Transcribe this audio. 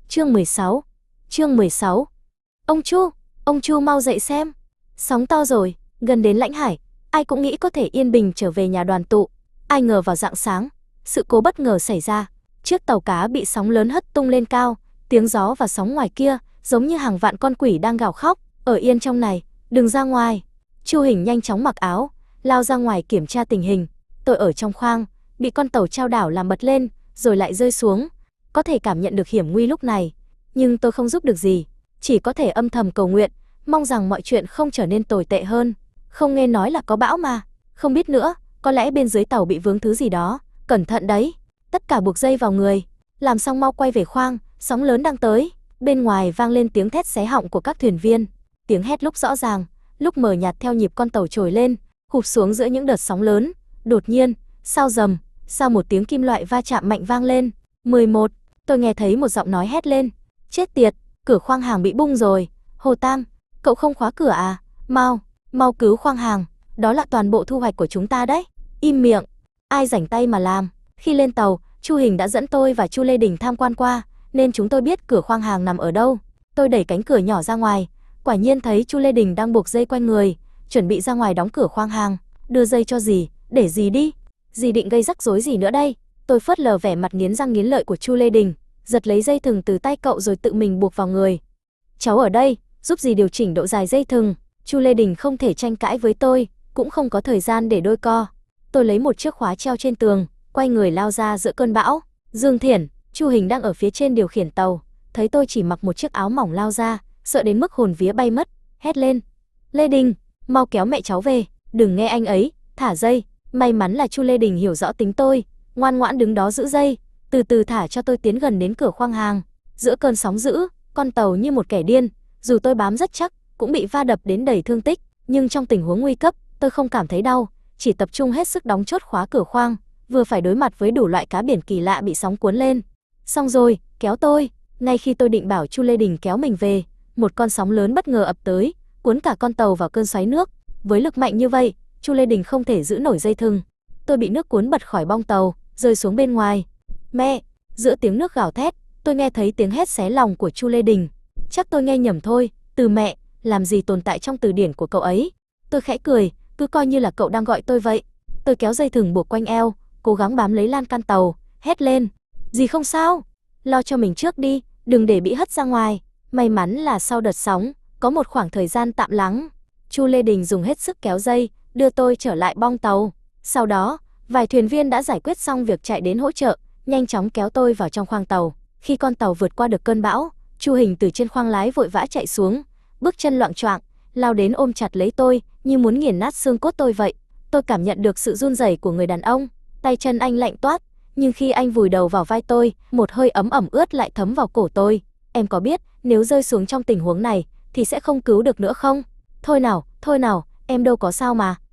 Chương 16. Chương 16. Ông Chu mau dậy xem. Sóng to rồi, gần đến lãnh hải, ai cũng nghĩ có thể yên bình trở về nhà đoàn tụ. Ai ngờ vào rạng sáng, sự cố bất ngờ xảy ra. Chiếc tàu cá bị sóng lớn hất tung lên cao, tiếng gió và sóng ngoài kia giống như hàng vạn con quỷ đang gào khóc, ở yên trong này, đừng ra ngoài. Chu Hình nhanh chóng mặc áo, lao ra ngoài kiểm tra tình hình. Tôi ở trong khoang, bị con tàu chao đảo làm bật lên, rồi lại rơi xuống. Có thể cảm nhận được hiểm nguy lúc này, nhưng tôi không giúp được gì, chỉ có thể âm thầm cầu nguyện, mong rằng mọi chuyện không trở nên tồi tệ hơn. Không nghe nói là có bão mà, không biết nữa, có lẽ bên dưới tàu bị vướng thứ gì đó, cẩn thận đấy. Tất cả buộc dây vào người, làm xong mau quay về khoang, sóng lớn đang tới. Bên ngoài vang lên tiếng thét xé họng của các thuyền viên, tiếng hét lúc rõ ràng, lúc mờ nhạt theo nhịp con tàu trồi lên, hụp xuống giữa những đợt sóng lớn. Đột nhiên, sau một tiếng kim loại va chạm mạnh vang lên. 11, tôi nghe thấy một giọng nói hét lên, chết tiệt, cửa khoang hàng bị bung rồi. Hồ Tam, cậu không khóa cửa à? Mau cứu khoang hàng, đó là toàn bộ thu hoạch của chúng ta đấy. Im miệng, ai rảnh tay mà làm. Khi lên tàu, Chu Hình đã dẫn tôi và Chu Lê Đình tham quan qua, nên chúng tôi biết cửa khoang hàng nằm ở đâu. Tôi đẩy cánh cửa nhỏ ra ngoài, quả nhiên thấy Chu Lê Đình đang buộc dây quanh người, chuẩn bị ra ngoài đóng cửa khoang hàng. Đưa dây cho dì, để dì đi. Dì định gây rắc rối gì nữa đây? Tôi phớt lờ vẻ mặt nghiến răng nghiến lợi của Chu Lê Đình, giật lấy dây thừng từ tay cậu rồi tự mình buộc vào người. Cháu ở đây, giúp dì điều chỉnh độ dài dây thừng. Chu Lê Đình không thể tranh cãi với tôi, cũng không có thời gian để đôi co. Tôi lấy một chiếc khóa treo trên tường, quay người lao ra giữa cơn bão. Dương Thiển, Chu Hình đang ở phía trên điều khiển tàu, thấy tôi chỉ mặc một chiếc áo mỏng lao ra, sợ đến mức hồn vía bay mất, hét lên: Lê Đình, mau kéo mẹ cháu về, đừng nghe anh ấy, thả dây. May mắn là Chu Lê Đình hiểu rõ tính tôi, ngoan ngoãn đứng đó giữ dây, từ từ thả cho tôi tiến gần đến cửa khoang hàng. Giữa cơn sóng dữ, con tàu như một kẻ điên, dù tôi bám rất chắc, cũng bị va đập đến đầy thương tích, nhưng trong tình huống nguy cấp, tôi không cảm thấy đau, chỉ tập trung hết sức đóng chốt khóa cửa khoang, vừa phải đối mặt với đủ loại cá biển kỳ lạ bị sóng cuốn lên. Xong rồi, kéo tôi. Ngay khi tôi định bảo Chu Lê Đình kéo mình về, một con sóng lớn bất ngờ ập tới, cuốn cả con tàu vào cơn xoáy nước. Với lực mạnh như vậy, Chu Lê Đình không thể giữ nổi dây thừng. Tôi bị nước cuốn bật khỏi bong tàu, rơi xuống bên ngoài. Mẹ! Giữa tiếng nước gào thét, tôi nghe thấy tiếng hét xé lòng của Chu Lê Đình. Chắc tôi nghe nhầm thôi, từ mẹ làm gì tồn tại trong từ điển của cậu ấy. Tôi khẽ cười, cứ coi như là cậu đang gọi tôi vậy. Tôi kéo dây thừng buộc quanh eo, cố gắng bám lấy lan can tàu, hét lên: Dì không sao, lo cho mình trước đi, đừng để bị hất ra ngoài. May mắn là sau đợt sóng, có một khoảng thời gian tạm lắng. Chu Lê Đình dùng hết sức kéo dây, đưa tôi trở lại bong tàu. Sau đó, vài thuyền viên đã giải quyết xong việc chạy đến hỗ trợ, nhanh chóng kéo tôi vào trong khoang tàu. Khi con tàu vượt qua được cơn bão, Chu Hình từ trên khoang lái vội vã chạy xuống, bước chân loạng choạng, lao đến ôm chặt lấy tôi, như muốn nghiền nát xương cốt tôi vậy. Tôi cảm nhận được sự run rẩy của người đàn ông, tay chân anh lạnh toát, nhưng khi anh vùi đầu vào vai tôi, một hơi ấm ẩm ướt lại thấm vào cổ tôi. Em có biết, nếu rơi xuống trong tình huống này thì sẽ không cứu được nữa không? Thôi nào, em đâu có sao mà.